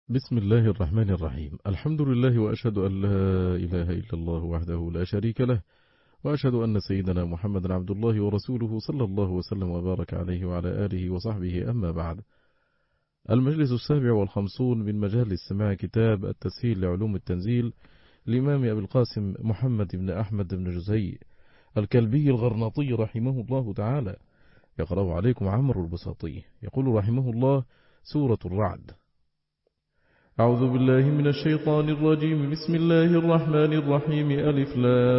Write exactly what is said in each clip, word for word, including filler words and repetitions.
بسم الله الرحمن الرحيم. الحمد لله وأشهد أن لا إله إلا الله وحده لا شريك له، وأشهد أن سيدنا محمد عبد الله ورسوله صلى الله وسلم وبارك عليه وعلى آله وصحبه. أما بعد، المجلس السابع والخمسون من مجال سماع كتاب التسهيل لعلوم التنزيل لإمام أبي القاسم محمد بن أحمد بن جزي الكلبي الغرناطي رحمه الله تعالى. يقرأ عليكم عمرو البساطي. يقول رحمه الله: سورة الرعد. أعوذ بالله من الشيطان الرجيم. بسم الله الرحمن الرحيم. ألف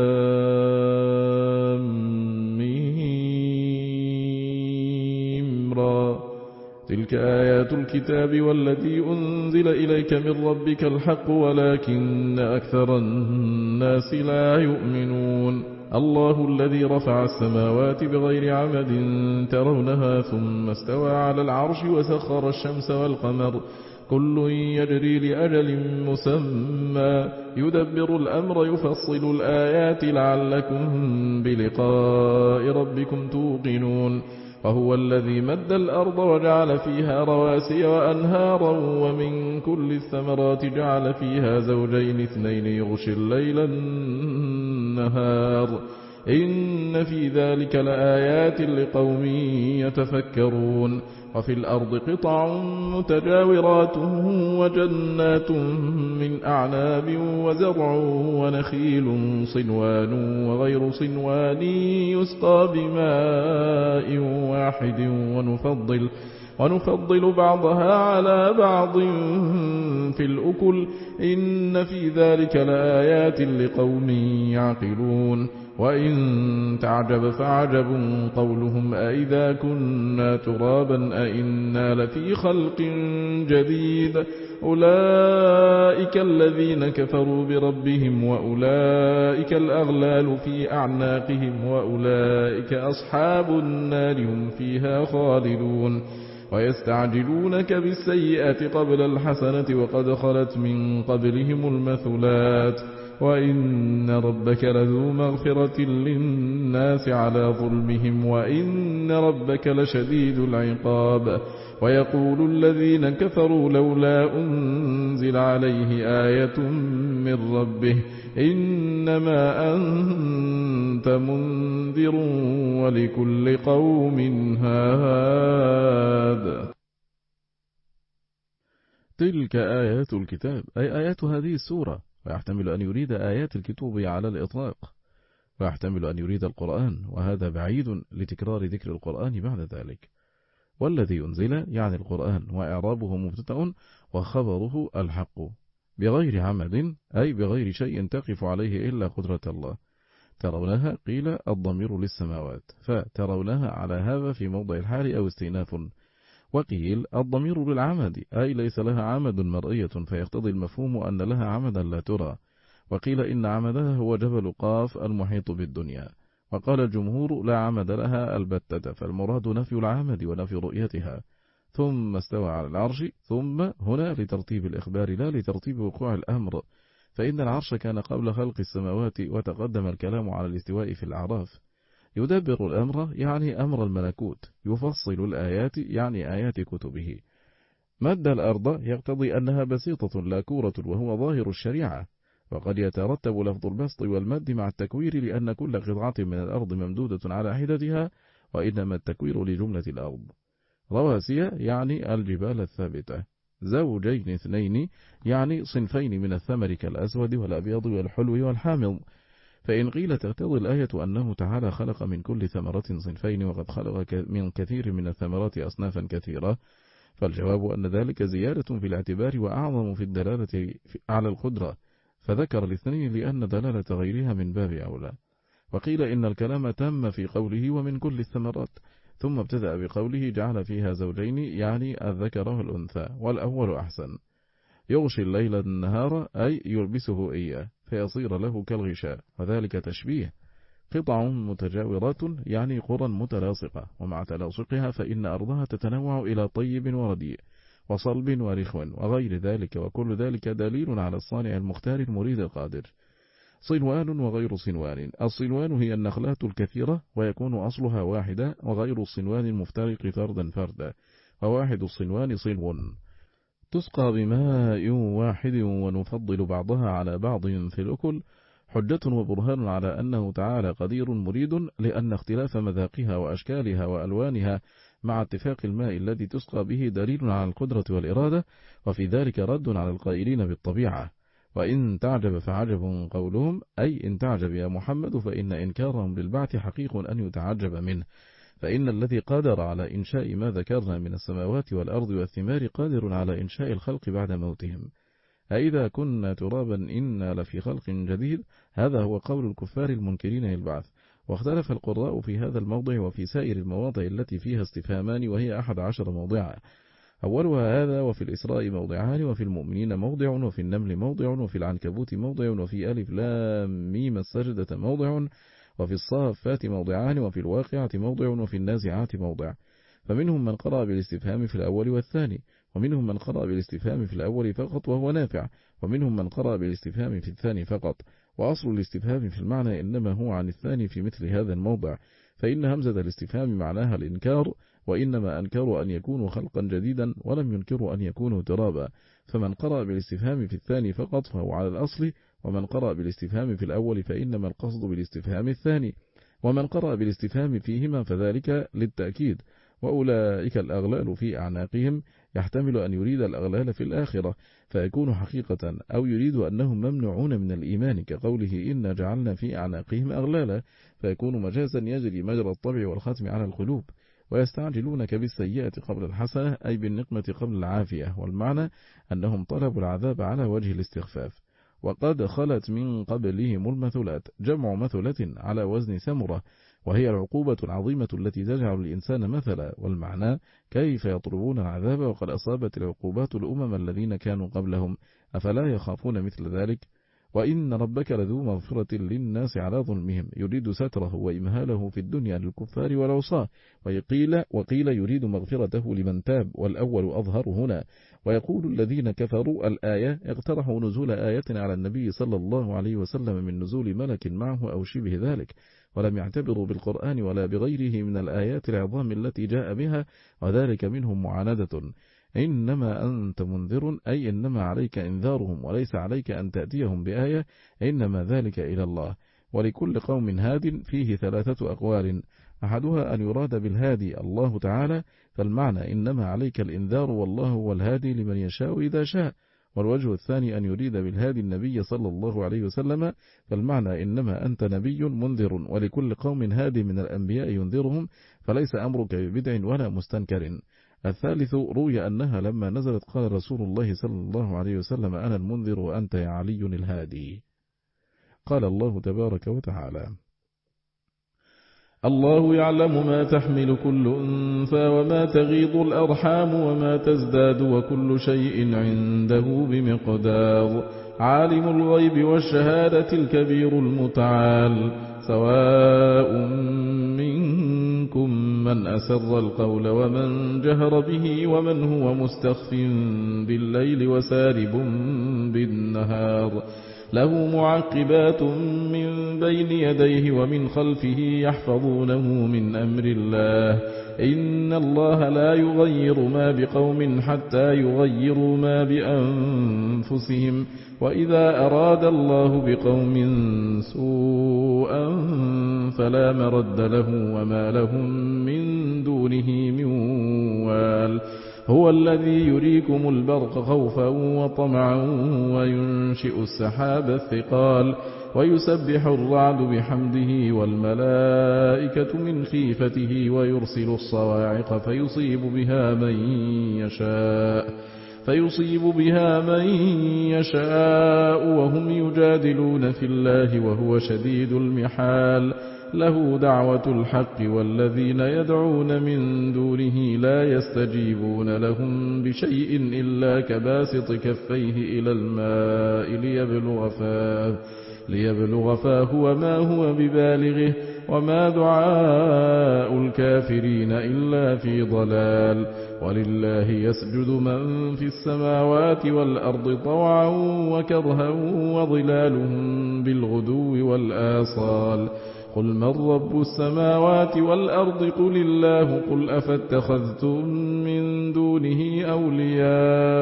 لام ميم را. تلك آيات الكتاب والذي أنزل إليك من ربك الحق ولكن أكثر الناس لا يؤمنون. الله الذي رفع السماوات بغير عمد ترونها ثم استوى على العرش وسخر الشمس والقمر كل يجري لأجل مسمى يدبر الأمر يفصل الآيات لعلكم بلقاء ربكم توقنون. وهو الذي مد الأرض وجعل فيها رواسي وأنهارا ومن كل الثمرات جعل فيها زوجين اثنين يغشي الليل النهار إن في ذلك لآيات لقوم يتفكرون. وفي الأرض قطع متجاورات وجنات من أعناب وزرع ونخيل صنوان وغير صنوان يسقى بماء واحد ونفضل, ونفضل بعضها على بعض في الأكل إن في ذلك لآيات لقوم يعقلون. وإن تعجب فعجب قولهم أئذا كنا ترابا أئنا لفي خلق جديد أولئك الذين كفروا بربهم وأولئك الأغلال في أعناقهم وأولئك أصحاب النار هم فيها خالدون. ويستعجلونك بالسيئة قبل الحسنة وقد خلت من قبلهم المثلات وإن ربك لذو مغفرة للناس على ظلمهم وإن ربك لشديد العقاب. ويقول الذين كفروا لولا أنزل عليه آية من ربه إنما أنت منذر ولكل قوم هاد. تلك آيات الكتاب أي آيات هذه السورة، ويحتمل أن يريد آيات الكتب على الإطلاق، ويحتمل أن يريد القرآن، وهذا بعيد لتكرار ذكر القرآن بعد ذلك. والذي أنزل يعني القرآن، وإعرابه مبتدأ وخبره الحق بغير عمد أي بغير شيء تقف عليه إلا قدرة الله. ترونها قيل الضمير للسماوات، فترونها على هذا في موضع الحال أو استئناف. وقيل الضمير للعمد أي ليس لها عمد مرئية فيقتضي المفهوم أن لها عمدا لا ترى. وقيل إن عمدها هو جبل قاف المحيط بالدنيا. وقال الجمهور لا عمد لها البتة، فالمراد نفي العمد ونفي رؤيتها. ثم استوى على العرش، ثم هنا لترتيب الإخبار لا لترتيب وقوع الأمر، فإن العرش كان قبل خلق السماوات وتقدم الكلام على الاستواء في الأعراف. يدبر الأمر يعني أمر الملكوت، يفصل الآيات يعني آيات كتبه. مد الأرض يقتضي أنها بسيطة لا كورة وهو ظاهر الشريعة، وقد يترتب لفظ البسط والمد مع التكوير لأن كل قطعة من الأرض ممدودة على حدتها، وإنما التكوير لجملة الأرض. رواسي يعني الجبال الثابتة. زوجين اثنين يعني صنفين من الثمر كالأسود والأبيض والحلو والحامض. فإن قيل تقتضي الآية أنه تعالى خلق من كل ثمرة صنفين وقد خلق من كثير من الثمرات أصنافا كثيرة، فالجواب أن ذلك زيادة في الاعتبار وأعظم في الدلالة على القدرة، فذكر الاثنين لأن دلالة غيرها من باب أولى. وقيل إن الكلام تم في قوله ومن كل الثمرات، ثم ابتدأ بقوله جعل فيها زوجين يعني الذكر والأنثى، والأول أحسن. يغشي الليل النهار أي يلبسه إياه فيصير له كالغشاء، وذلك تشبيه. قطع متجاورات يعني قرى متلاصقة، ومع تلاصقها فإن أرضها تتنوع إلى طيب ورديء وصلب ورخو وغير ذلك، وكل ذلك دليل على الصانع المختار المريد القادر. صنوان وغير صنوان. الصنوان هي النخلات الكثيرة ويكون أصلها واحدة، وغير الصنوان المفترق فردا فردا، وواحد الصنوان صنو. تسقى بماء واحد ونفضل بعضها على بعض في الأكل، حجة وبرهان على أنه تعالى قدير مريد، لأن اختلاف مذاقها وأشكالها وألوانها مع اتفاق الماء الذي تسقى به دليل على القدرة والإرادة، وفي ذلك رد على القائلين بالطبيعة. وإن تعجب فعجب قولهم، أي إن تعجب يا محمد، فإن إنكارهم للبعث حقيق أن يتعجب منه، فإن الذي قادر على إنشاء ما ذكرنا من السماوات والأرض والثمار قادر على إنشاء الخلق بعد موتهم. أإذا كنا ترابا إنا لفي خلق جديد، هذا هو قول الكفار المنكرين للبعث. واختلف القراء في هذا الموضع وفي سائر المواضع التي فيها استفهامان، وهي أحد عشر موضعا، أولها هذا، وفي الإسراء موضعان، وفي المؤمنين موضع، وفي النمل موضع، وفي العنكبوت موضع، وفي ألف لام ميم السجدة موضع، وفي الصافات موضعان، وفي الواقعة موضع، وفي النازعات موضع. فمنهم من قرأ بالاستفهام في الأول والثاني، ومنهم من قرأ بالاستفهام في الأول فقط وهو نافع، ومنهم من قرأ بالاستفهام في الثاني فقط. وأصل الاستفهام في المعنى إنما هو عن الثاني في مثل هذا الموضع، فإن همزة الاستفهام معناها الإنكار، وإنما أنكروا أن يكونوا خلقا جديدا ولم ينكروا أن يكونوا ترابا. فمن قرأ بالاستفهام في الثاني فقط فهو على الأصل، ومن قرأ بالاستفهام في الأول فإنما القصد بالاستفهام الثاني، ومن قرأ بالاستفهام فيهما فذلك للتأكيد. وأولئك الأغلال في أعناقهم، يحتمل أن يريد الأغلال في الآخرة فيكون حقيقة، أو يريد أنهم ممنوعون من الإيمان كقوله إنا جعلنا في أعناقهم أغلالا، فيكون مجازا يجري مجرى الطبع والختم على القلوب. ويستعجلونك بالسيئة قبل الحسنة، أي بالنقمة قبل العافية، والمعنى أنهم طلبوا العذاب على وجه الاستخفاف. وقد خلت من قبلهم المثلات، جمع مثلة على وزن سمرة، وهي العقوبة العظيمة التي تجعل الإنسان مثلا، والمعنى كيف يطلبون العذاب وقد أصابت العقوبات الأمم الذين كانوا قبلهم، أفلا يخافون مثل ذلك؟ وإن ربك لذو مغفرة للناس على ظلمهم، يريد ستره وإمهاله في الدنيا للكفار والعصاة، وقيل, وقيل يريد مغفرته لمن تاب، والأول أظهر هنا. ويقول الذين كفروا الآية اقترحوا نزول آية على النبي صلى الله عليه وسلم من نزول ملك معه أو شبه ذلك، ولم يعتبروا بالقرآن ولا بغيره من الآيات العظام التي جاء بها، وذلك منهم معاندة. إنما أنت منذر، أي إنما عليك إنذارهم وليس عليك أن تأتيهم بآية، إنما ذلك إلى الله. ولكل قوم هاد فيه ثلاثة أقوال، أحدها أن يراد بالهادي الله تعالى، فالمعنى إنما عليك الإنذار والله هو الهادي لمن يشاء إذا شاء. والوجه الثاني أن يريد بالهادي النبي صلى الله عليه وسلم، فالمعنى إنما أنت نبي منذر، ولكل قوم هادي من الأنبياء ينذرهم، فليس أمرك ببدع ولا مستنكر. الثالث روي أنها لما نزلت قال رسول الله صلى الله عليه وسلم أنا المنذر وأنت يا علي الهادي. قال الله تبارك وتعالى الله يعلم ما تحمل كل أنثى وما تغيض الأرحام وما تزداد وكل شيء عنده بمقدار. عالم الغيب والشهادة الكبير المتعال. سواء منكم من أسر القول ومن جهر به ومن هو مستخف بالليل وسارب بالنهار. له معقبات من بين يديه ومن خلفه يحفظونه من أمر الله. إن الله لا يغير ما بقوم حتى يغيروا ما بأنفسهم. وإذا أراد الله بقوم سوءا فلا مرد له وما لهم من دونه من وال. هو الذي يريكم البرق خوفا وطمعا وينشئ السحاب الثقال ويسبح الرعد بحمده والملائكة من خيفته ويرسل الصواعق فيصيب بها من يشاء فيصيب بها من يشاء وهم يجادلون في الله وهو شديد المحال. له دعوة الحق والذين يدعون من دونه لا يستجيبون لهم بشيء إلا كباسط كفيه إلى الماء ليبلغ فاه, ليبلغ فاه وما هو ببالغه وما دعاء الكافرين إلا في ضلال. ولله يسجد من في السماوات والأرض طوعا وكرها وظلالهم بالغدو والآصال. قل من رب السماوات والأرض قل الله. قل أفاتخذتم من دونه أولياء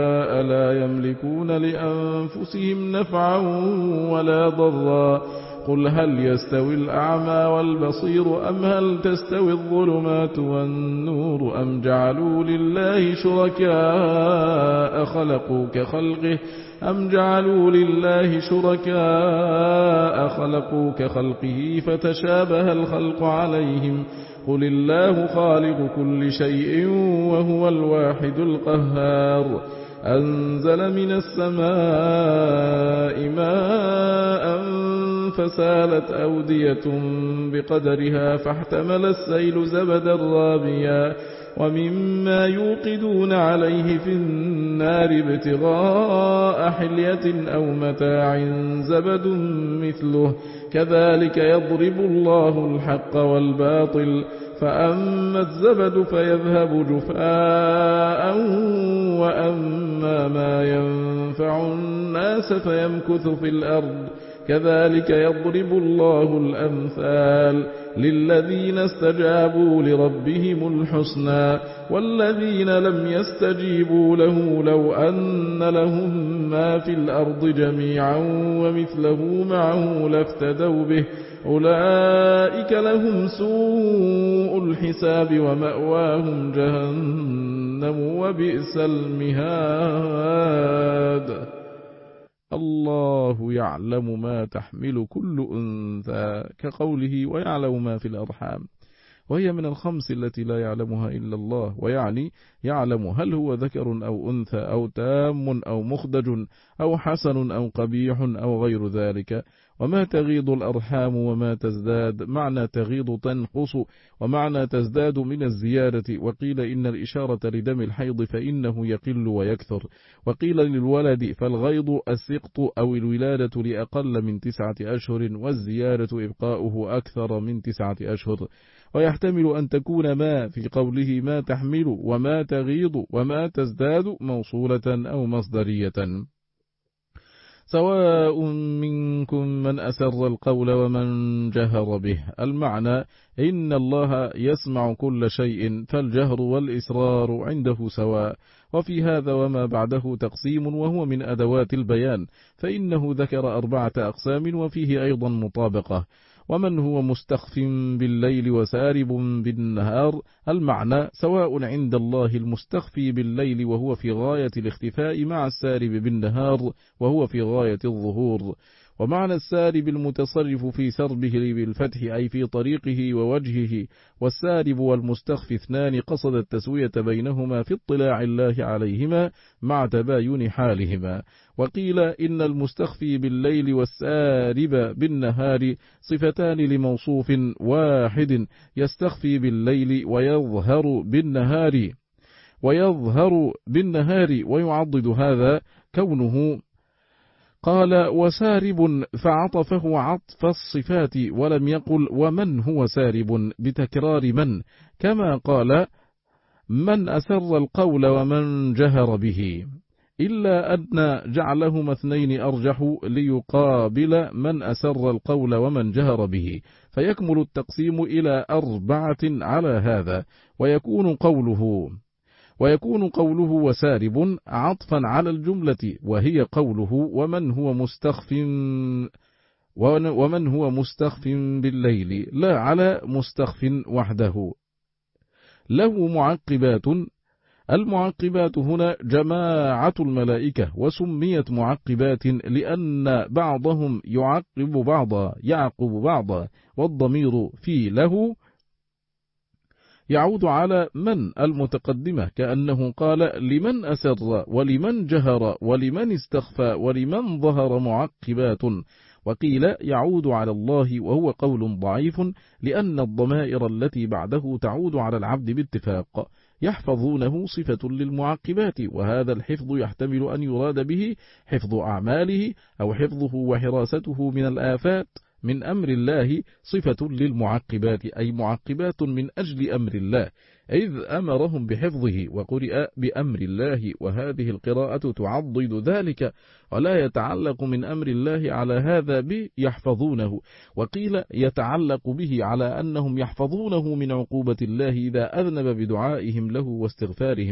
لا يملكون لأنفسهم نفعا ولا ضرا. قل هل يستوي الأعمى والبصير أم هل تستوي الظلمات والنور أم جعلوا لله شركاء خلقوا كخلقه أم جعلوا لله شركاء خلقوا كخلقه فتشابه الخلق عليهم قل الله خالق كل شيء وهو الواحد القهار. أنزل من السماء ماء فسالت أودية بقدرها فاحتمل السيل زبدا رابيا ومما يوقدون عليه في النار ابتغاء حلية أو متاع زبد مثله كذلك يضرب الله الحق والباطل فأما الزبد فيذهب جفاء وأما ما ينفع الناس فيمكث في الأرض كذلك يضرب الله الأمثال للذين استجابوا لربهم الحسنى والذين لم يستجيبوا له لو أن لهم ما في الأرض جميعا ومثله معه لافتدوا به أولئك لهم سوء الحساب ومأواهم جهنم وبئس المهاد. الله يعلم ما تحمل كل أنثى كقوله ويعلم ما في الأرحام، وهي من الخمس التي لا يعلمها إلا الله، ويعني يعلم هل هو ذكر أو أنثى أو تام أو مخدج أو حسن أو قبيح أو غير ذلك، وما تغيض الأرحام وما تزداد، معنى تغيض تنقص ومعنى تزداد من الزيادة. وقيل إن الإشارة لدم الحيض فإنه يقل ويكثر، وقيل للولد فالغيض السقط أو الولادة لأقل من تسعة أشهر والزيادة إبقاؤه أكثر من تسعة أشهر. ويحتمل أن تكون ما في قوله ما تحمل وما تغيض وما تزداد موصولة أو مصدرية. سواء منكم من أسر القول ومن جهر به، المعنى إن الله يسمع كل شيء فالجهر والإسرار عنده سواء. وفي هذا وما بعده تقسيم وهو من أدوات البيان، فإنه ذكر أربعة أقسام وفيه أيضا مطابقة. ومن هو مستخف بالليل وسارب بالنهار، المعنى سواء عند الله المستخفي بالليل وهو في غاية الاختفاء مع السارب بالنهار وهو في غاية الظهور. ومعنى السارب المتصرف في سربه بالفتح أي في طريقه ووجهه، والسارب والمستخفي اثنان قصد التسوية بينهما في اطلاع الله عليهما مع تباين حالهما. وقيل إن المستخفي بالليل والسارب بالنهار صفتان لموصوف واحد يستخفي بالليل ويظهر بالنهار ويظهر بالنهار ويعضد هذا كونه قال وسارب فعطفه عطف الصفات ولم يقل ومن هو سارب بتكرار من، كما قال من أسر القول ومن جهر به، إلا أن جعلهما اثنين أرجح ليقابل من أسر القول ومن جهر به، فيكمل التقسيم إلى أربعة على هذا. ويكون قوله ويكون قوله وسارب عطفا على الجملة وهي قوله ومن هو مستخف ومن هو مستخف بالليل، لا على مستخف وحده. له معقبات، المعقبات هنا جماعة الملائكة، وسميت معقبات لأن بعضهم يعقب بعضا يعقب بعضا، والضمير في له يعود على من المتقدمة، كأنه قال لمن أسر ولمن جهر ولمن استخفى ولمن ظهر معقبات. وقيل يعود على الله وهو قول ضعيف، لأن الضمائر التي بعده تعود على العبد باتفاق. يحفظونه صفة للمعقبات، وهذا الحفظ يحتمل أن يراد به حفظ أعماله أو حفظه وحراسته من الآفات من أمر الله، صفة للمعقبات أي معقبات من أجل أمر الله، إذ أمرهم بحفظه، وقرئ بأمر الله، وهذه القراءة تعضد ذلك، ولا يتعلق من أمر الله على هذا بيحفظونه. وقيل يتعلق به على أنهم يحفظونه من عقوبة الله إذا أذنب بدعائهم له واستغفارهم.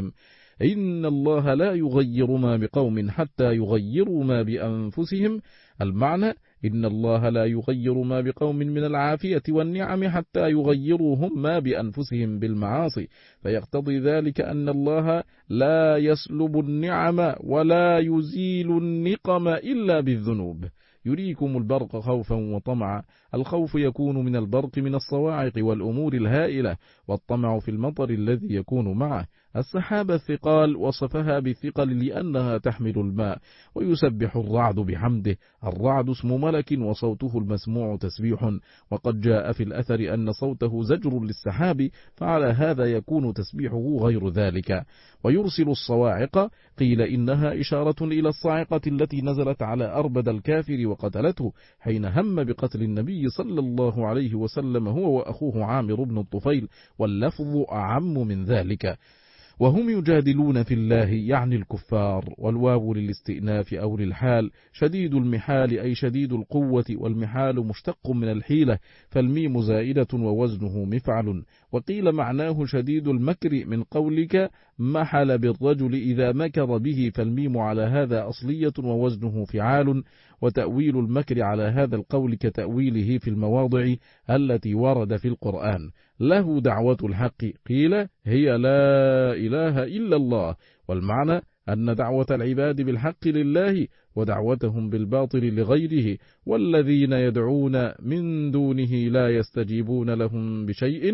إن الله لا يغير ما بقوم حتى يغيروا ما بأنفسهم. المعنى إن الله لا يغير ما بقوم من العافية والنعم حتى يغيروا هم ما بأنفسهم بالمعاصي، فيقتضي ذلك أن الله لا يسلب النعم ولا يزيل النقم إلا بالذنوب. يريكم البرق خوفا وطمعا، الخوف يكون من البرق من الصواعق والأمور الهائلة، والطمع في المطر الذي يكون معه. السحاب الثقال وصفها بالثقل لأنها تحمل الماء. ويسبح الرعد بحمده، الرعد اسم ملك وصوته المسموع تسبيح، وقد جاء في الأثر أن صوته زجر للسحاب، فعلى هذا يكون تسبيحه غير ذلك. ويرسل الصواعق، قيل إنها إشارة إلى الصاعقة التي نزلت على أربد الكافر وقتلته حين هم بقتل النبي صلى الله عليه وسلم هو وأخوه عامر بن الطفيل، واللفظ أعم من ذلك. وهم يجادلون في الله يعني الكفار، والواو للاستئناف أو للحال. شديد المحال أي شديد القوة، والمحال مشتق من الحيلة، فالميم زائدة ووزنه مفعل. وقيل معناه شديد المكر من قولك محل بالرجل إذا مكر به، فالميم على هذا أصلية ووزنه فعال. وتأويل المكر على هذا القول كتأويله في المواضع التي ورد في القرآن. له دعوة الحق، قيل هي لا إله إلا الله، والمعنى أن دعوة العباد بالحق لله ودعوتهم بالباطل لغيره، والذين يدعون من دونه لا يستجيبون لهم بشيء،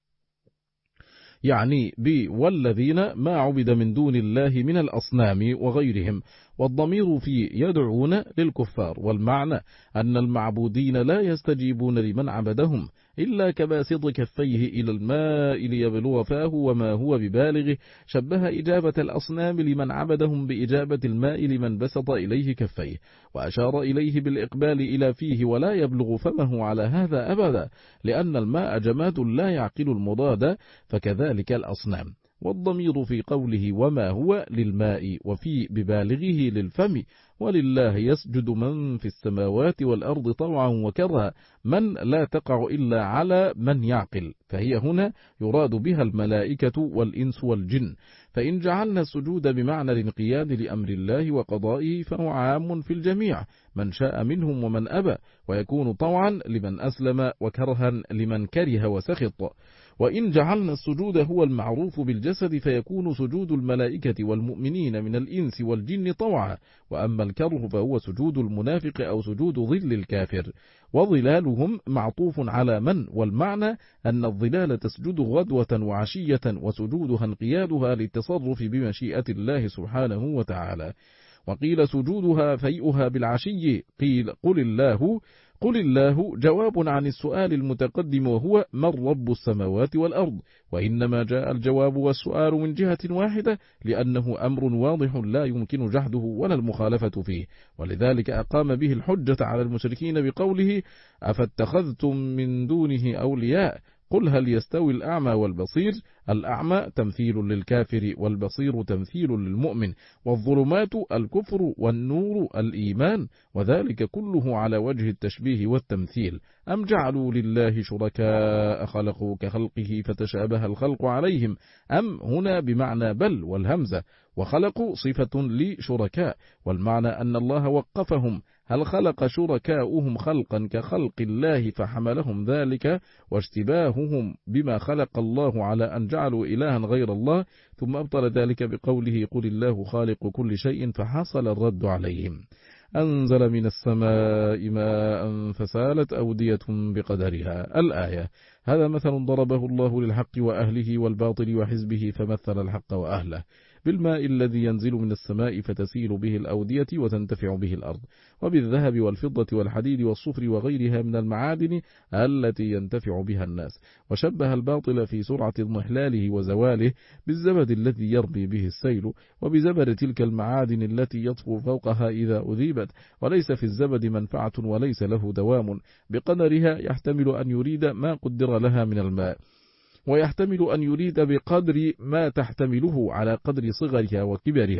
يعني ب والذين ما عبد من دون الله من الأصنام وغيرهم. والضمير في يدعون للكفار، والمعنى أن المعبودين لا يستجيبون لمن عبدهم إلا كباسط كفيه إلى الماء ليبلغ فاه وما هو ببالغه. شبه إجابة الأصنام لمن عبدهم بإجابة الماء لمن بسط إليه كفيه، وأشار إليه بالإقبال إلى فيه ولا يبلغ فمه على هذا أبدا، لأن الماء جماد لا يعقل المضاد، فكذلك الأصنام. والضمير في قوله وما هو للماء، وفي ببالغه للفم. ولله يسجد من في السماوات والأرض طوعا وكرها، من لا تقع إلا على من يعقل، فهي هنا يراد بها الملائكة والإنس والجن. فإن جعلنا السجود بمعنى الانقياد لأمر الله وقضائه فهو عام في الجميع، من شاء منهم ومن أبى، ويكون طوعا لمن أسلم وكرها لمن كره وسخط. وإن جعلنا السجود هو المعروف بالجسد فيكون سجود الملائكة والمؤمنين من الإنس والجن طوعا، وأما الكره فهو سجود المنافق أو سجود ظل الكافر. وظلالهم معطوف على من، والمعنى أن الظلال تسجد غدوة وعشية، وسجودها انقيادها للتصرف بمشيئة الله سبحانه وتعالى. وقيل سجودها فيئها بالعشي، قيل قل الله. قل الله جواب عن السؤال المتقدم وهو من رب السماوات والأرض، وإنما جاء الجواب والسؤال من جهة واحدة لأنه أمر واضح لا يمكن جحده ولا المخالفة فيه، ولذلك أقام به الحجة على المشركين بقوله أفاتخذتم من دونه أولياء. قل هل يستوي الأعمى والبصير؟ الأعمى تمثيل للكافر، والبصير تمثيل للمؤمن، والظلمات الكفر والنور الإيمان، وذلك كله على وجه التشبيه والتمثيل. أم جعلوا لله شركاء خلقوا كخلقه فتشابه الخلق عليهم؟ أم هنا بمعنى بل والهمزة، وخلقوا صفة لشركاء، والمعنى أن الله وقفهم، هل خلق شركاؤهم خلقا كخلق الله فحملهم ذلك واشتباههم بما خلق الله على أن جعلوا إلها غير الله، ثم أبطل ذلك بقوله قل الله خالق كل شيء، فحصل الرد عليهم. أنزل من السماء ماء فسالت أودية بقدرها. الآية. هذا مثل ضربه الله للحق وأهله والباطل وحزبه، فمثل الحق وأهله بالماء الذي ينزل من السماء فتسيل به الأودية وتنتفع به الأرض، وبالذهب والفضة والحديد والصفر وغيرها من المعادن التي ينتفع بها الناس. وشبه الباطل في سرعة اضمحلاله وزواله بالزبد الذي يرمي به السيل، وبزبد تلك المعادن التي يطفو فوقها إذا أذيبت، وليس في الزبد منفعة وليس له دوام. بقدرها يحتمل أن يريد ما قدر لها من الماء، ويحتمل أن يريد بقدر ما تحتمله على قدر صغرها وكبرها.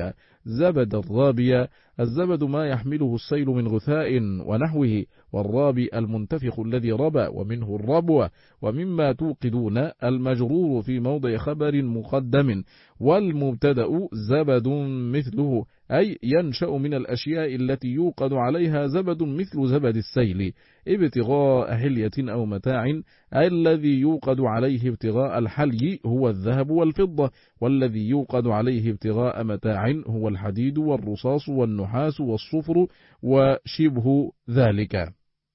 زبد الرابية. الزبد ما يحمله السيل من غثاء ونحوه، والرابي المنتفخ الذي ربى ومنه الربوة. ومما توقدون المجرور في موضع خبر مقدم، والمبتدأ زبد مثله، أي ينشأ من الأشياء التي يوقد عليها زبد مثل زبد السيل ابتغاء حلية أو متاع. الذي يوقد عليه ابتغاء الحلي هو الذهب والفضة، والذي يوقد عليه ابتغاء متاع هو الحديد والرصاص والنحاس والصفر وشبه ذلك.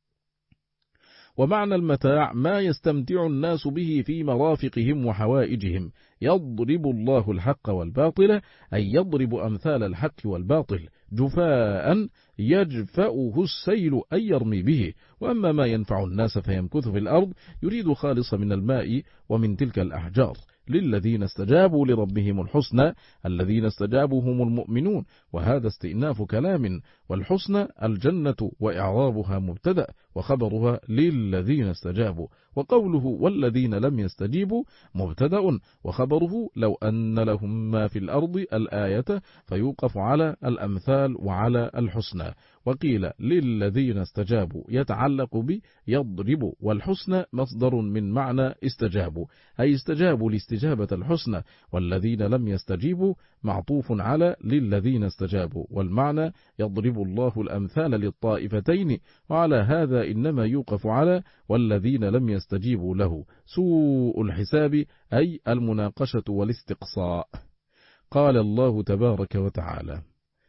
ومعنى المتاع ما يستمتع الناس به في مرافقهم وحوائجهم. يضرب الله الحق والباطل، أي يضرب أمثال الحق والباطل جفاء يجفأه السيل أي يرمي به. وأما ما ينفع الناس فيمكث في الأرض يريد خالص من الماء ومن تلك الأحجار. للذين استجابوا لربهم الحسنى، الذين استجابوا هم المؤمنون، وهذا استئناف كلام. والحسنى الجنة، وإعرابها مبتدأ وخبرها للذين استجابوا. وقوله والذين لم يستجيبوا مبتدأ وخبره لو أن لهم ما في الأرض الآية، فيوقف على الأمثال وعلى الحسنى. وقيل للذين استجابوا يتعلق ب يضرب، والحسنى مصدر من معنى استجابوا، أي استجابوا لاستجابة الحسنى. والذين لم يستجيبوا معطوف على للذين استجابوا، والمعنى يضرب الله الأمثال للطائفتين. وعلى هذا إنما يوقف على والذين لم يستجيبوا له. سوء الحساب أي المناقشة والاستقصاء. قال الله تبارك وتعالى: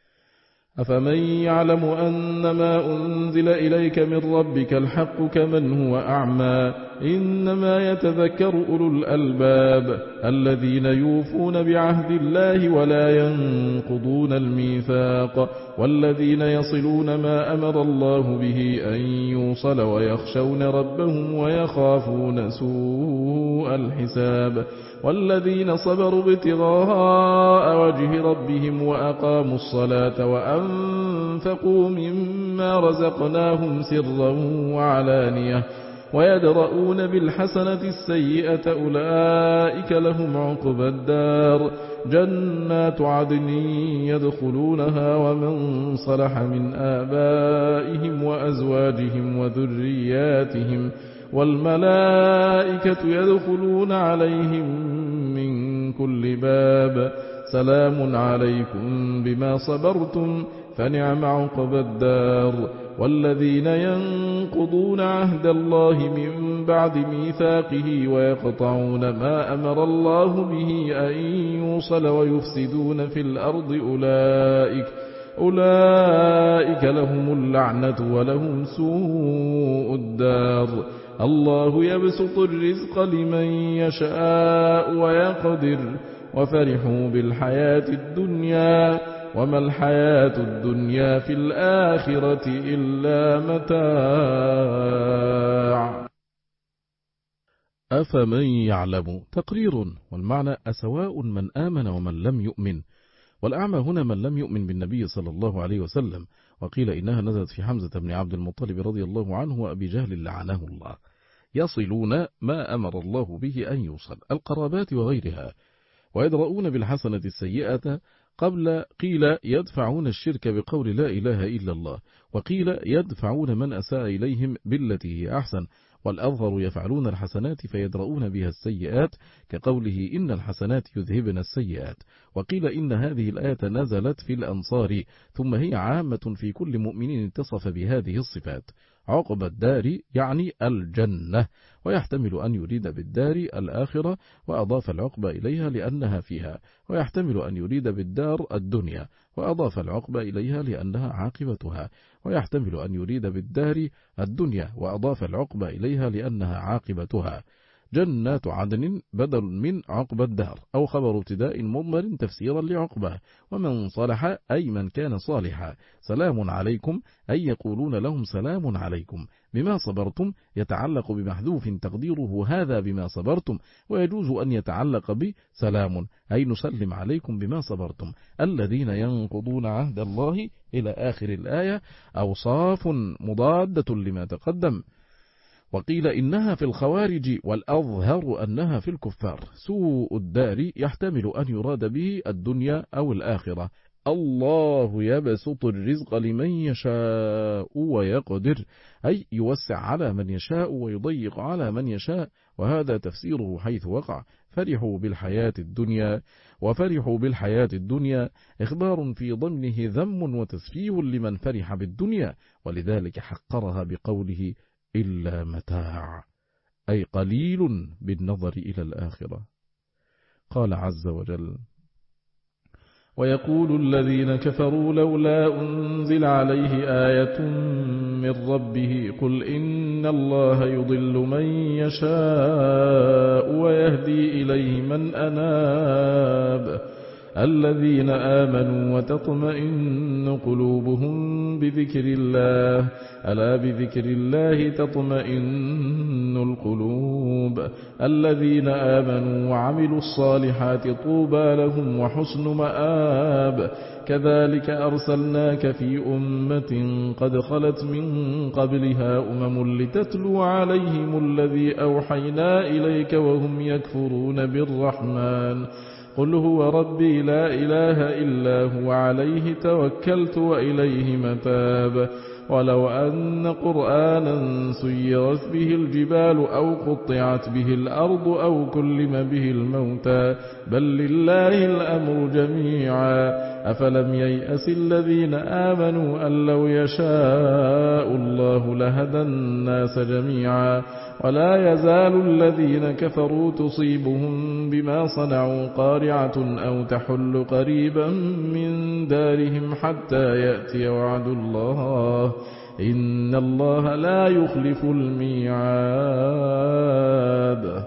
أفمن يعلم أنما أنزل إليك من ربك الحق كمن هو أعمى. إنما يتذكر أولو الألباب الذين يوفون بعهد الله ولا ينقضون الميثاق، والذين يصلون ما أمر الله به أن يوصل، ويخشون ربهم ويخافون سوء الحساب. والذين صبروا ابتغاء وجه ربهم وأقاموا الصلاة وأنفقوا مما رزقناهم سرا وعلانية ويدرؤون بالحسنة السيئة أولئك لهم عقبى الدار، جنات عدن يدخلونها ومن صلح من آبائهم وأزواجهم وذرياتهم، والملائكة يدخلون عليهم من كل باب، سلام عليكم بما صبرتم فنعم عقبى الدار. والذين ينقضون عهد الله من بعد ميثاقه ويقطعون ما أمر الله به أن يوصل ويفسدون في الأرض أولئك أولئك لهم اللعنة ولهم سوء الدار. الله يبسط الرزق لمن يشاء ويقدر، وفرحوا بالحياة الدنيا وما الحياة الدنيا في الآخرة إلا متاع. أفمن يعلم تقرير، والمعنى أسواء من آمن ومن لم يؤمن. والأعمى هنا من لم يؤمن بالنبي صلى الله عليه وسلم. وقيل إنها نزلت في حمزة بن عبد المطلب رضي الله عنه وأبي جهل لعنه الله. يصلون ما أمر الله به أن يوصل، القرابات وغيرها، ويدرؤون بالحسنة السيئة. قبل قيل يدفعون الشرك بقول لا إله إلا الله، وقيل يدفعون من أساء إليهم بالتي هي أحسن. والأظهر يفعلون الحسنات فيدرؤون بها السيئات، كقوله إن الحسنات يذهبن السيئات. وقيل إن هذه الآية نزلت في الأنصار، ثم هي عامة في كل مؤمن اتصف بهذه الصفات. عقب الدار يعني الجنة، ويحتمل أن يريد بالدار الآخرة وأضاف العقبة إليها لأنها فيها، ويحتمل أن يريد بالدار الدنيا وأضاف العقبة إليها لأنها عاقبتها، ويحتمل أن يريد بالدار الدنيا وأضاف العقبة إليها لأنها عاقبتها. جنات عدن بدل من عقبة الدهر، أو خبر ابتداء مضمر تفسيرا لعقبة. ومن صلح أي من كان صالحا. سلام عليكم أي يقولون لهم سلام عليكم بما صبرتم، يتعلق بمحذوف تقديره هذا بما صبرتم، ويجوز أن يتعلق بسلام أي نسلم عليكم بما صبرتم. الذين ينقضون عهد الله إلى آخر الآية أوصاف مضادة لما تقدم. وقيل إنها في الخوارج، والأظهر أنها في الكفار. سوء الدار يحتمل أن يراد به الدنيا أو الآخرة، الله يبسط الرزق لمن يشاء ويقدر، أي يوسع على من يشاء ويضيق على من يشاء، وهذا تفسيره حيث وقع. فرحوا بالحياة الدنيا وفرحوا بالحياة الدنيا إخبار في ضمنه ذم وتسفيه لمن فرح بالدنيا، ولذلك حقرها بقوله إلا متاع، أي قليل بالنظر إلى الآخرة. قال عز وجل: ويقول الذين كفروا لولا أنزل عليه آية من ربه قل إن الله يضل من يشاء ويهدي إليه من أناب الذين آمنوا وتطمئن قلوبهم بذكر الله ألا بذكر الله تطمئن القلوب الذين آمنوا وعملوا الصالحات طوبى لهم وحسن مآب كذلك أرسلناك في أمة قد خلت من قبلها أمم لتتلو عليهم الذي أوحينا إليك وهم يكفرون بالرحمن قل هو ربي لا إله إلا هو عليه توكلت وإليه متاب ولو أن قرآنا سيرت به الجبال أو قطعت به الأرض أو كلم به الموتى بل لله الأمر جميعا أفلم ييأس الذين آمنوا أن لو يشاء الله لهدى الناس جميعا ولا يزال الذين كفروا تصيبهم بما صنعوا قارعة أو تحل قريبا من دارهم حتى يأتي وعد الله إن الله لا يخلف الميعاد.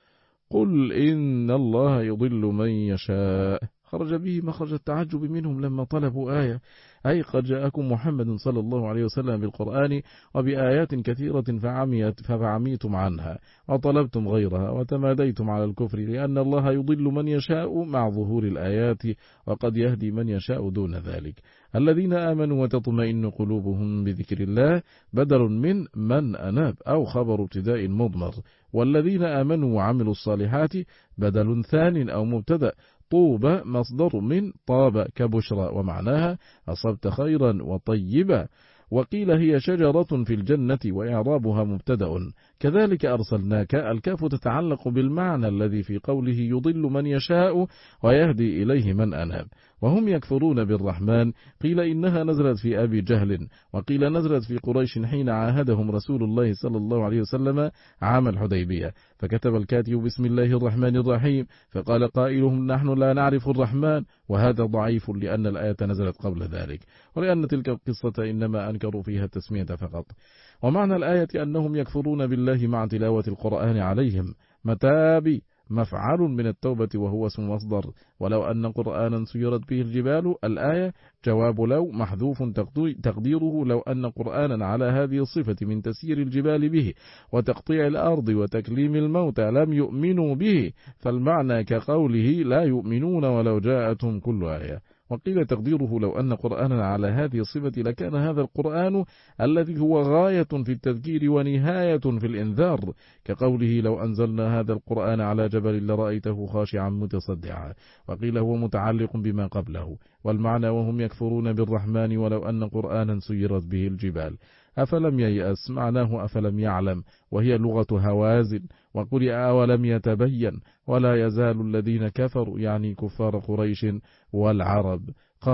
قل إن الله يضل من يشاء خرج به مخرج التعجب منهم لما طلبوا آية، أي قد جاءكم محمد صلى الله عليه وسلم بالقرآن وبآيات كثيرة فعميت فعميتم عنها وطلبتم غيرها وتماديتم على الكفر لأن الله يضل من يشاء مع ظهور الآيات وقد يهدي من يشاء دون ذلك. الذين آمنوا وتطمئن قلوبهم بذكر الله بدل من من أناب أو خبر ابتداء مضمر، والذين آمنوا وعملوا الصالحات بدل ثان أو مبتدأ. طوبى مصدر من طاب كبشرى ومعناها أصبت خيرا وطيبا، وقيل هي شجرة في الجنة وإعرابها مبتدأ. كذلك أرسلناك الكاف تتعلق بالمعنى الذي في قوله يضل من يشاء ويهدي إليه من أناب. وهم يكفرون بالرحمن قيل إنها نزلت في أبي جهل، وقيل نزلت في قريش حين عاهدهم رسول الله صلى الله عليه وسلم عام الحديبية، فكتب الكاتب بسم الله الرحمن الرحيم فقال قائلهم نحن لا نعرف الرحمن، وهذا ضعيف لأن الآية نزلت قبل ذلك، ولأن تلك القصة إنما أنكروا فيها التسمية فقط. ومعنى الآية أنهم يكفرون بالله مع تلاوة القرآن عليهم. متاب مفعل من التوبة وهو اسم مصدر. ولو أن قرآنا سيرت به الجبال الآية جواب لو محذوف تقديره لو أن قرآنا على هذه الصفة من تسيير الجبال به وتقطيع الأرض وتكليم الموتى لم يؤمنوا به، فالمعنى كقوله لا يؤمنون ولو جاءتهم كل آية. وقيل تقديره لو أن قرآنا على هذه الصفة لكان هذا القرآن الذي هو غاية في التذكير ونهاية في الإنذار، كقوله لو أنزلنا هذا القرآن على جبل لرأيته خاشعا متصدعا. وقيل هو متعلق بما قبله، والمعنى وهم يكفرون بالرحمن ولو أن قرآنا سيرت به الجبال. أفلم ييأس معناه أفلم يعلم، وهي لغة هوازن، وقرئ ولم يتبين. ولا يزال الذين كفروا يعني كفار قريش والعرب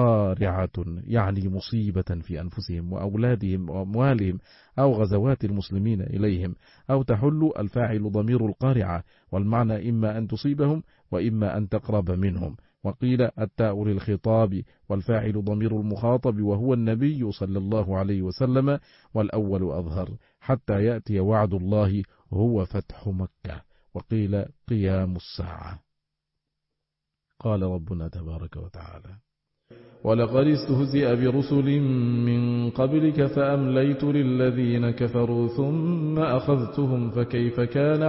قارعة يعني مصيبة في أنفسهم وأولادهم وأموالهم أو غزوات المسلمين إليهم، أو تحل الفاعل ضمير القارعة، والمعنى إما أن تصيبهم وإما أن تقرب منهم. وقيل التاء للخطاب والفاعل ضمير المخاطب وهو النبي صلى الله عليه وسلم، والأول أظهر حتى يأتي وعد الله هو فتح مكة. وقيل قيام الساعة. قال ربنا تبارك وتعالى ولقد استهزئ برسل من قبلك فأمليت للذين كفروا ثم أخذتهم فكيف كان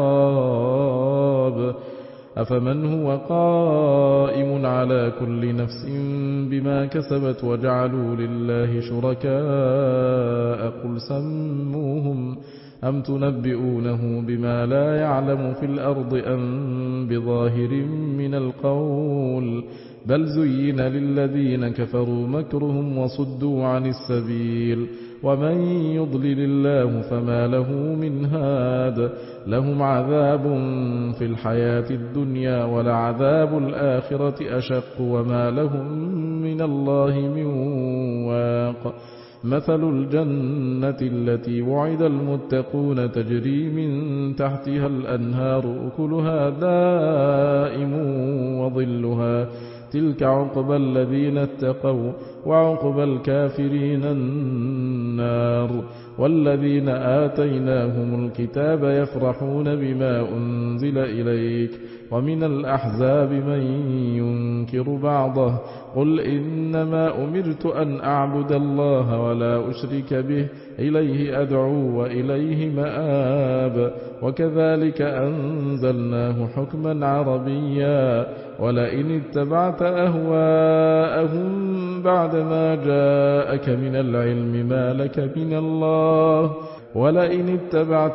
عقاب أفمن هو قائم على كل نفس بما كسبت وجعلوا لله شركاء قل سموهم أم تنبئونه بما لا يعلم في الأرض أم بظاهر من القول بل زين للذين كفروا مكرهم وصدوا عن السبيل ومن يضلل الله فما له من هاد لهم عذاب في الحياة الدنيا ولعذاب الآخرة أشق وما لهم من الله من واق مثل الجنة التي وعد المتقون تجري من تحتها الأنهار أكلها دائم وظلها تلك عقبى الذين اتقوا وعقبى الكافرين النار والذين آتيناهم الكتاب يفرحون بما أنزل إليك ومن الأحزاب من ينكر بعضه قل إنما أمرت أن أعبد الله ولا أشرك به إليه أدعو وإليه مآب وكذلك أنزلناه حكما عربيا ولئن اتبعت أهواءهم بعدما جاءك من العلم ما لك من الله ولئن اتبعت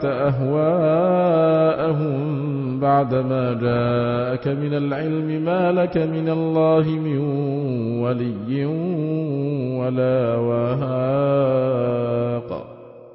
أهواءهم بعدما جاءك من العلم ما لك من الله من ولي ولا واق.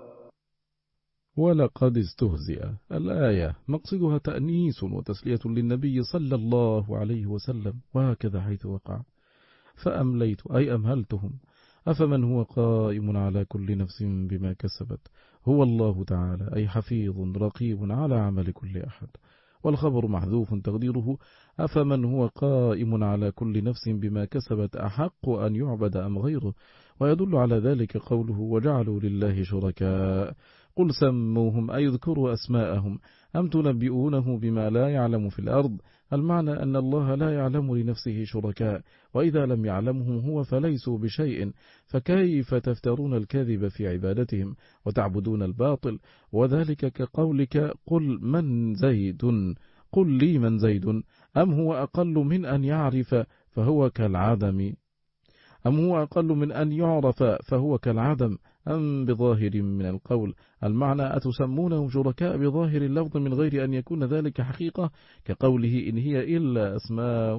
ولقد استهزئ الآية مقصدها تأنيس وتسلية للنبي صلى الله عليه وسلم وهكذا حيث وقع فأمليت أي أمهلتهم أفمن هو قائم على كل نفس بما كسبت هو الله تعالى أي حفيظ رقيب على عمل كل أحد والخبر محذوف تقديره أفمن هو قائم على كل نفس بما كسبت أحق أن يعبد أم غيره ويدل على ذلك قوله وجعلوا لله شركاء قل سموهم أي اذكروا أسماءهم أم تنبئونه بما لا يعلم في الأرض المعنى أن الله لا يعلم لنفسه شركاء وإذا لم يعلمهم هو فليسوا بشيء فكيف تفترون الكذب في عبادتهم وتعبدون الباطل وذلك كقولك قل من زيد قل لي من زيد أم هو أقل من أن يعرف فهو كالعدم أم هو أقل من أن يعرف فهو كالعدم أم بظاهر من القول المعنى أتسمونهم شركاء بظاهر اللفظ من غير أن يكون ذلك حقيقة كقوله إن هي إلا أسماء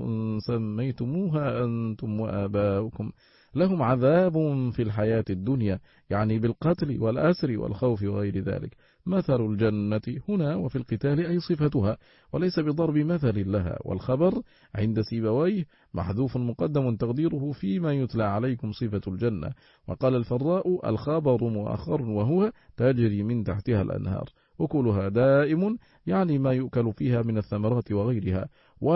سميتموها أنتم وآباؤكم لهم عذاب في الحياة الدنيا يعني بالقتل والأسر والخوف وغير ذلك مثل الجنة هنا وفي القتال أي صفتها وليس بضرب مثل لها والخبر عند سيبويه محذوف مقدم تقديره فيما يتلى عليكم صفة الجنة وقال الفراء الخبر مؤخر وهو تجري من تحتها الأنهار أكلها دائم يعني ما يؤكل فيها من الثمرات وغيرها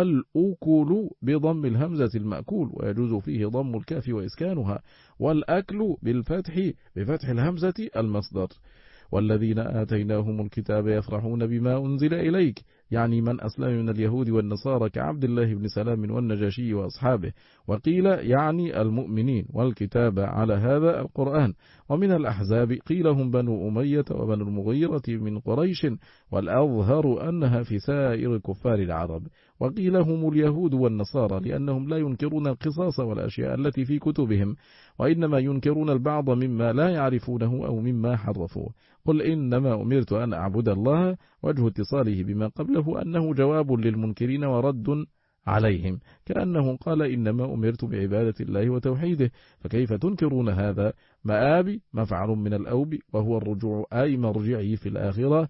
والأكل بضم الهمزة المأكول ويجوز فيه ضم الكاف وإسكانها والأكل بالفتح بفتح الهمزة المصدر والذين آتيناهم الكتاب يفرحون بما أنزل إليك يعني من أسلم من اليهود والنصارى كعبد الله بن سلام والنجاشي وأصحابه وقيل يعني المؤمنين والكتاب على هذا القرآن ومن الأحزاب قيل هم بنو أمية وبنو المغيرة من قريش والأظهر أنها في سائر كفار العرب وقيل هم اليهود والنصارى لأنهم لا ينكرون القصاص والأشياء التي في كتبهم وإنما ينكرون البعض مما لا يعرفونه أو مما حرفوه قل إنما أمرت أن أعبد الله وجه اتصاله بما قبله أنه جواب للمنكرين ورد عليهم كأنه قال إنما أمرت بعبادة الله وتوحيده فكيف تنكرون هذا مآبي مفعل من الأوب وهو الرجوع أي مرجعي في الآخرة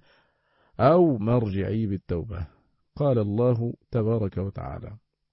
أو مرجعي بالتوبة قال الله تبارك وتعالى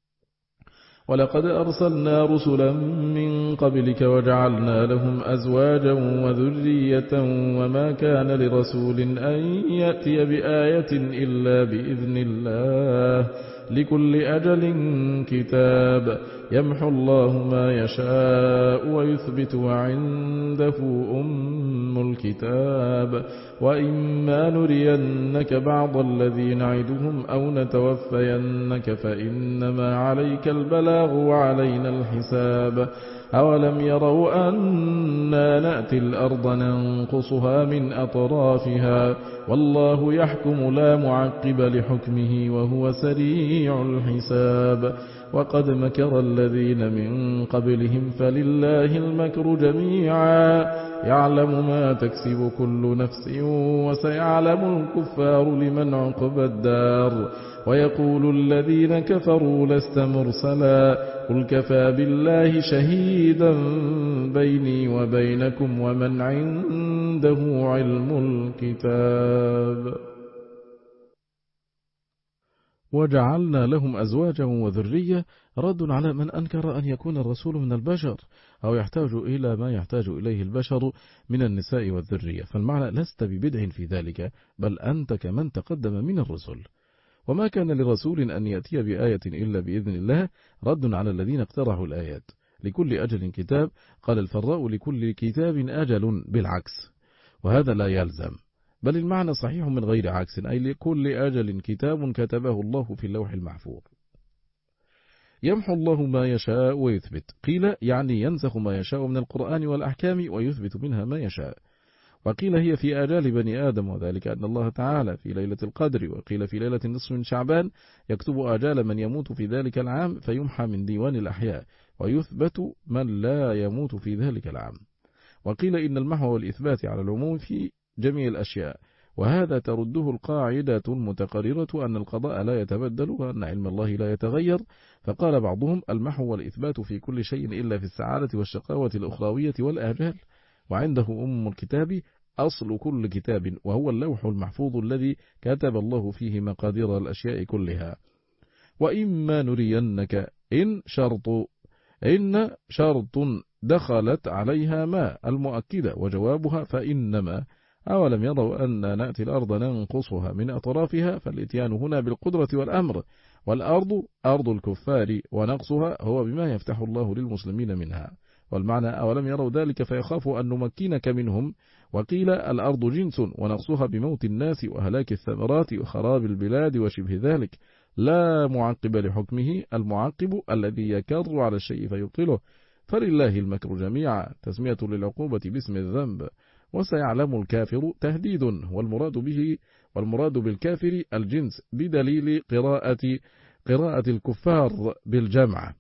ولقد أرسلنا رسلا من قبلك وجعلنا لهم أزواجا وذرية وما كان لرسول أن يأتي بآية إلا بإذن الله لكل أجل كتاب يمحو الله ما يشاء ويثبت وعنده أم الكتاب وإما نرينك بعض الذي نعدهم أو نتوفينك فإنما عليك البلاغ وعلينا الحساب أولم يروا أنا نأتي الأرض ننقصها من أطرافها والله يحكم لا معقب لحكمه وهو سريع الحساب وقد مكر الذين من قبلهم فلله المكر جميعا يعلم ما تكسب كل نفس وسيعلم الكفار لمن عقبى الدار ويقول الذين كفروا لست مرسلا قل كفى بالله شهيدا بيني وبينكم ومن عنده علم الكتاب. وجعلنا لهم أزواجا وذرية، رد على من أنكر أن يكون الرسول من البشر أو يحتاج إلى ما يحتاج إليه البشر من النساء والذرية، فالمعنى لست ببدع في ذلك، بل أنت كمن تقدم من الرسل. وما كان لرسول أن يأتي بآية إلا بإذن الله، رد على الذين اقترحوا الآيات. لكل أجل كتاب، قال الفراء لكل كتاب أجل بالعكس، وهذا لا يلزم، بل المعنى صحيح من غير عكس، أي لكل أجل كتاب كتبه الله في اللوح المحفوظ. يمحو الله ما يشاء ويثبت، قيل يعني ينسخ ما يشاء من القرآن والأحكام ويثبت منها ما يشاء، وقيل هي في آجال بني آدم، وذلك أن الله تعالى في ليلة القدر، وقيل في ليلة النصف من شعبان يكتب آجال من يموت في ذلك العام فيمحى من ديوان الأحياء، ويثبت من لا يموت في ذلك العام. وقيل إن المحو والإثبات على العموم في جميع الأشياء، وهذا ترده القاعدة المتقررة أن القضاء لا يتبدل وأن علم الله لا يتغير. فقال بعضهم المحو والإثبات في كل شيء إلا في السعادة والشقاوة الأخروية والآجال. وعنده أم الكتاب أصل كل كتاب، وهو اللوح المحفوظ الذي كتب الله فيه مقادير الأشياء كلها. وإما نرينك إن شرط إن شرط دخلت عليها ما المؤكدة، وجوابها فإنما. أولم يروا أن نأتي الأرض ننقصها من أطرافها، فالإتيان هنا بالقدرة والأمر، والأرض أرض الكفار، ونقصها هو بما يفتح الله للمسلمين منها. والمعنى أولم يروا ذلك فيخافوا أن نمكنك منهم. وقيل الأرض جنس، ونقصها بموت الناس وهلاك الثمرات وخراب البلاد وشبه ذلك، لا معقب لحكمه، المعقب الذي يكر على الشيء فيبطله. فلله المكر جميعا، تسمية للعقوبة باسم الذنب. وسيعلم الكافر تهديد، والمراد به والمراد بالكافر الجنس، بدليل قراءة قراءة الكفار بالجمع.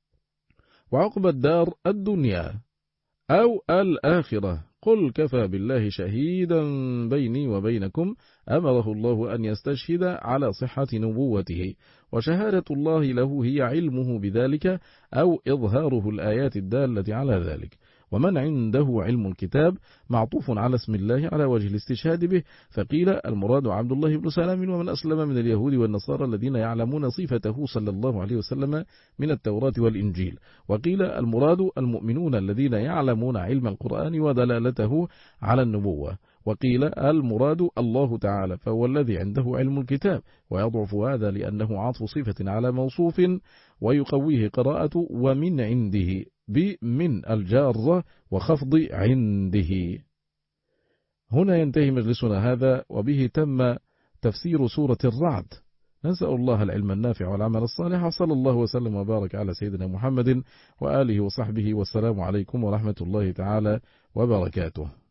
وعقب الدار الدنيا أو الآخرة. قل كفى بالله شهيدا بيني وبينكم، أمره الله أن يستشهد على صحة نبوته، وشهادة الله له هي علمه بذلك أو إظهاره الآيات الدالة على ذلك. ومن عنده علم الكتاب معطوف على اسم الله على وجه الاستشهاد به، فقيل المراد عبد الله بن سلام ومن أسلم من اليهود والنصارى الذين يعلمون صفته صلى الله عليه وسلم من التوراة والإنجيل. وقيل المراد المؤمنون الذين يعلمون علم القرآن ودلالته على النبوة. وقيل المراد الله تعالى، فهو الذي عنده علم الكتاب، ويضعف هذا لأنه عطف صفة على موصوف، ويقويه قراءة ومن عنده بمن الجارة وخفض عنده. هنا ينتهي مجلسنا هذا، وبه تم تفسير سورة الرعد. نسأل الله العلم النافع والعمل الصالح، وصلى الله وسلم وبارك على سيدنا محمد وآله وصحبه، والسلام عليكم ورحمة الله تعالى وبركاته.